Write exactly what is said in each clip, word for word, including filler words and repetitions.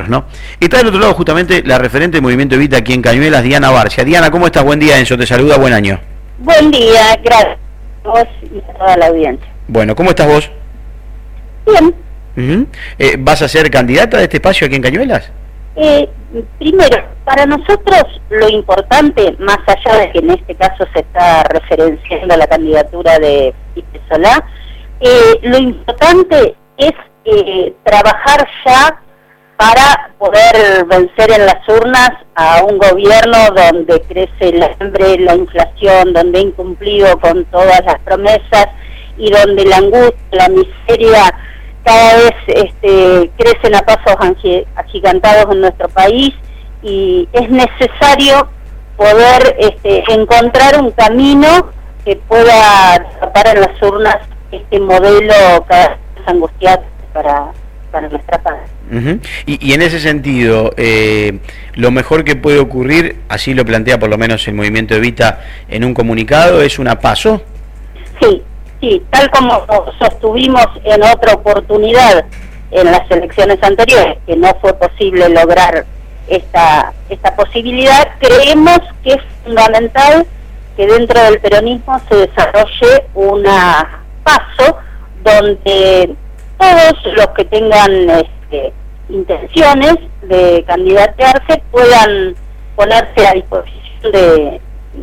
nosotros, ¿no? Y está del otro lado justamente la referente del Movimiento Evita aquí en Cañuelas, Diana Barcia. Diana, ¿cómo estás? Buen día, Enzo, te saluda, buen año. Buen día, gracias a vos y a toda la audiencia. Bueno, ¿cómo estás vos? Bien. Uh-huh. eh, ¿Vas a ser candidata de este espacio aquí en Cañuelas? Eh, primero, para nosotros lo importante, más allá de que en este caso se está referenciando la candidatura de Felipe Solá, eh, lo importante es eh, trabajar ya para poder vencer en las urnas a un gobierno donde crece el hambre, la inflación, donde ha incumplido con todas las promesas y donde la angustia, la miseria cada vez este, crecen a pasos agigantados en nuestro país, y es necesario poder este, encontrar un camino que pueda tapar en las urnas este modelo cada vez más angustiante para, para nuestra paz. Uh-huh. y, y en ese sentido, eh, lo mejor que puede ocurrir, así lo plantea por lo menos el Movimiento Evita en un comunicado, es una PASO. Sí. Sí, tal como sostuvimos en otra oportunidad en las elecciones anteriores, que no fue posible lograr esta, esta posibilidad, creemos que es fundamental que dentro del peronismo se desarrolle una PASO donde todos los que tengan este, intenciones de candidatearse puedan ponerse a disposición de,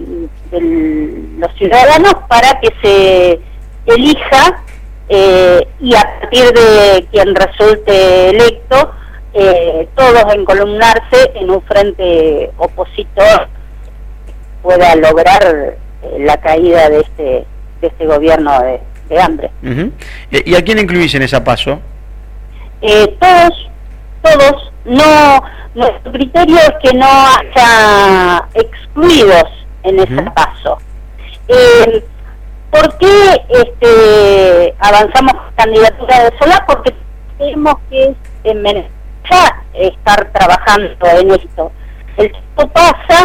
de los ciudadanos para que se elija eh, y a partir de quien resulte electo, eh, todos encolumnarse en un frente opositor pueda lograr eh, la caída de este de este gobierno de, de hambre. Uh-huh. ¿Y a quién incluís en esa PASO? Eh, todos, todos. No, nuestro criterio es que no haya excluidos en uh-huh. esa PASO. Eh, ¿Por qué este, avanzamos con candidatura de Solá? Porque creemos que es en ya estar trabajando en esto. El tiempo pasa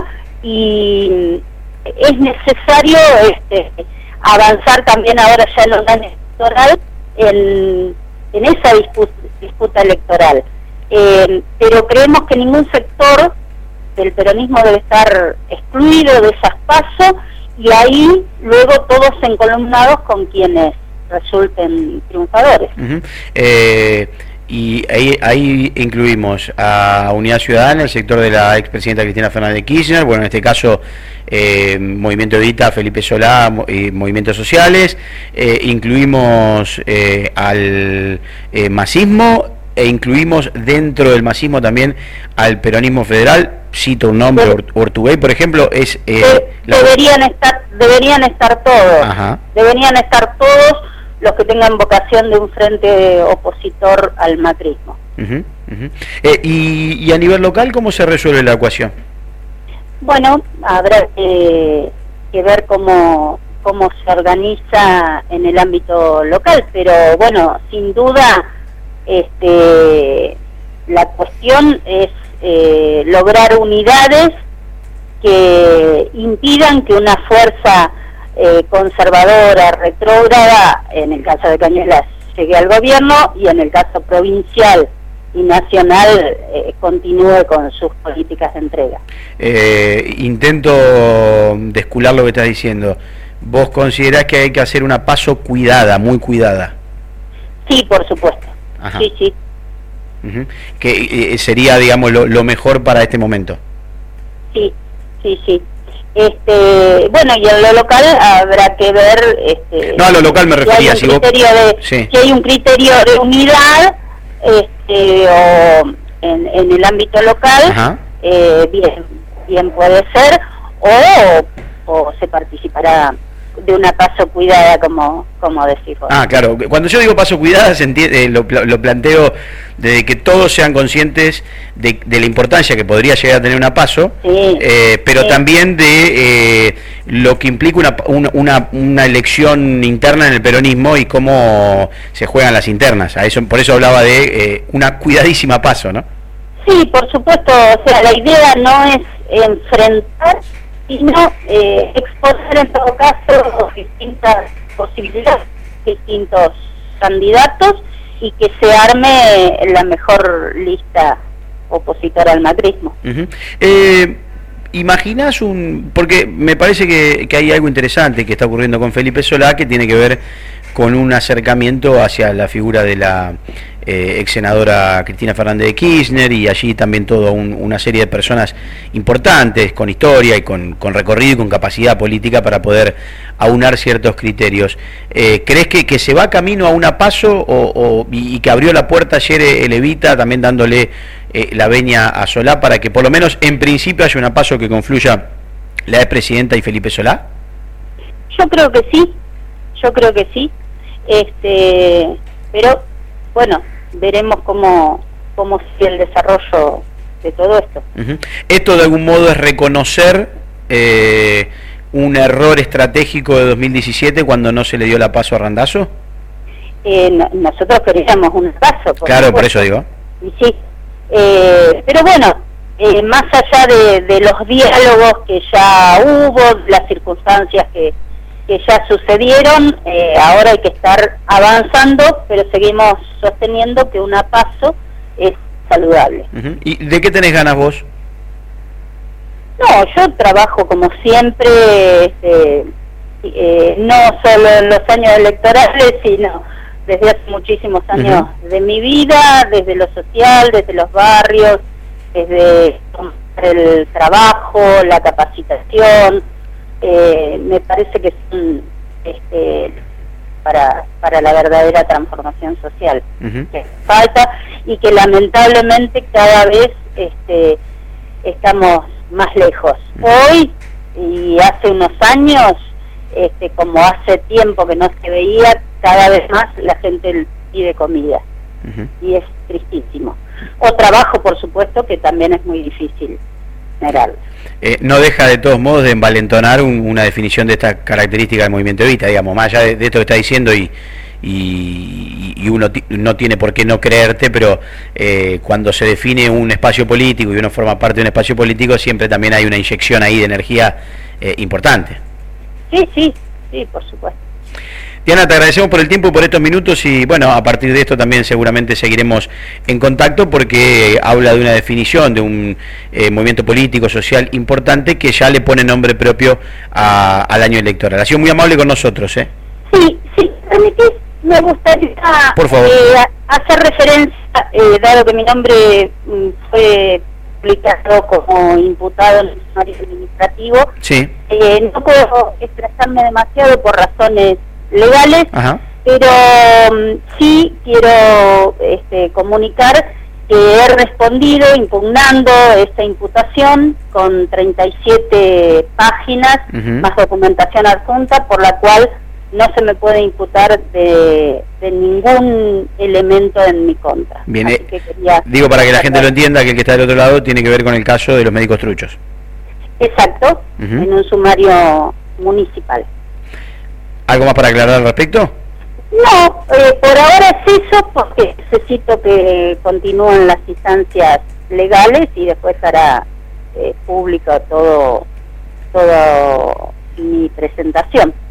y es necesario este, avanzar también ahora ya en el año electoral en, en esa disputa, disputa electoral. Eh, pero creemos que ningún sector del peronismo debe estar excluido de esas pasos, y ahí luego todos encolumnados con quienes resulten triunfadores. Uh-huh. eh, y ahí, ahí incluimos a Unidad Ciudadana, el sector de la expresidenta Cristina Fernández de Kirchner, bueno, en este caso eh, Movimiento Evita, Felipe Solá y Movimientos Sociales, eh, incluimos eh, al eh, masismo, e incluimos dentro del masismo también al peronismo federal. Cito un nombre, de, Ortubey, por ejemplo, es... Eh, de, la... deberían estar deberían estar todos, Ajá. deberían estar todos los que tengan vocación de un frente opositor al macrismo. Uh-huh, uh-huh. Eh, y, y a nivel local, ¿cómo se resuelve la ecuación? Bueno, habrá que, que ver cómo, cómo se organiza en el ámbito local, pero bueno, sin duda este, la cuestión es eh, lograr unidades que impidan que una fuerza eh, conservadora, retrógrada, en el caso de Cañuelas, llegue al gobierno, y en el caso provincial y nacional eh, continúe con sus políticas de entrega. Eh, intento descular lo que estás diciendo. ¿Vos considerás que hay que hacer una PASO cuidada, muy cuidada? Sí, por supuesto. Ajá. Sí, sí. Uh-huh. Que eh, sería, digamos, lo, lo mejor para este momento. Sí, sí, sí. Este, bueno, y en lo local habrá que ver... Este, no, a lo local me refería. Si hay un, si criterio, vos... de, sí. si hay un criterio de unidad, este, o en, en el ámbito local, eh, bien, bien puede ser, o, o se participará de una PASO cuidada, como como decís vos. Ah, claro. Cuando yo digo PASO cuidada, se entiende, eh, lo, lo planteo de que todos sean conscientes de, de la importancia que podría llegar a tener una PASO, sí, eh, pero sí. también de eh, lo que implica una, una, una, una elección interna en el peronismo y cómo se juegan las internas. A eso, por eso hablaba de eh, una cuidadísima PASO, ¿no? Sí, por supuesto. O sea, la idea no es enfrentar, sino eh, exponer en todo caso distintas posibilidades, distintos candidatos, y que se arme la mejor lista opositora al macrismo. Uh-huh. eh, ¿Imaginás un...? Porque me parece que, que hay algo interesante que está ocurriendo con Felipe Solá, que tiene que ver con un acercamiento hacia la figura de la eh, ex senadora Cristina Fernández de Kirchner, y allí también toda un, una serie de personas importantes, con historia y con, con recorrido y con capacidad política para poder aunar ciertos criterios. Eh, ¿Crees que, que se va camino a una PASO o, o, y que abrió la puerta ayer el Evita, también dándole eh, la veña a Solá, para que por lo menos en principio haya una PASO que confluya la expresidenta y Felipe Solá? Yo creo que sí, yo creo que sí. Este, pero bueno, veremos cómo cómo sigue el desarrollo de todo esto. Uh-huh. Esto de algún modo es reconocer eh, un error estratégico de dos mil diecisiete cuando no se le dio la PASO a Randazzo. Eh, no, nosotros queríamos un PASO. Por claro, supuesto. Por eso digo. Y sí, eh, pero bueno, eh, más allá de, de los diálogos que ya hubo, las circunstancias que que ya sucedieron, eh, ahora hay que estar avanzando, pero seguimos sosteniendo que una PASO es saludable. Uh-huh. ¿Y de qué tenés ganas vos? No, yo trabajo como siempre, este, eh, no solo en los años electorales, sino desde hace muchísimos años uh-huh. de mi vida, desde lo social, desde los barrios, desde el trabajo, la capacitación. Eh, me parece que son este, para para la verdadera transformación social uh-huh. que falta y que lamentablemente cada vez este, estamos más lejos. Uh-huh. Hoy y hace unos años, este, como hace tiempo que no se veía, cada vez más la gente pide comida uh-huh. y es tristísimo. O trabajo, por supuesto, que también es muy difícil generar. Eh, no deja de todos modos de envalentonar un, una definición de esta característica del movimiento Evita, digamos, más allá de, de esto que está diciendo y, y, y uno t- no tiene por qué no creerte, pero eh, cuando se define un espacio político y uno forma parte de un espacio político, siempre también hay una inyección ahí de energía eh, importante. Sí, sí, sí, por supuesto. Diana, te agradecemos por el tiempo y por estos minutos y bueno, a partir de esto también seguramente seguiremos en contacto porque habla de una definición de un eh, movimiento político, social importante que ya le pone nombre propio a, al año electoral. Ha sido muy amable con nosotros, ¿eh? Sí, sí, permitís, me gustaría por favor. Eh, hacer referencia, eh, dado que mi nombre mm, fue publicado como imputado en el sumario administrativo, sí. eh, no puedo expresarme demasiado por razones legales, ajá. pero um, sí quiero este, comunicar que he respondido impugnando esta imputación con treinta y siete páginas uh-huh. más documentación adjunta, por la cual no se me puede imputar de, de ningún elemento en mi contra. Bien, eh, que quería digo para que la gente lo entienda, que el que está del otro lado tiene que ver con el caso de los médicos truchos. Exacto, uh-huh. en un sumario municipal. ¿Algo más para aclarar al respecto? No, eh, por ahora es eso, porque necesito que continúen las instancias legales y después hará eh, público todo, todo mi presentación.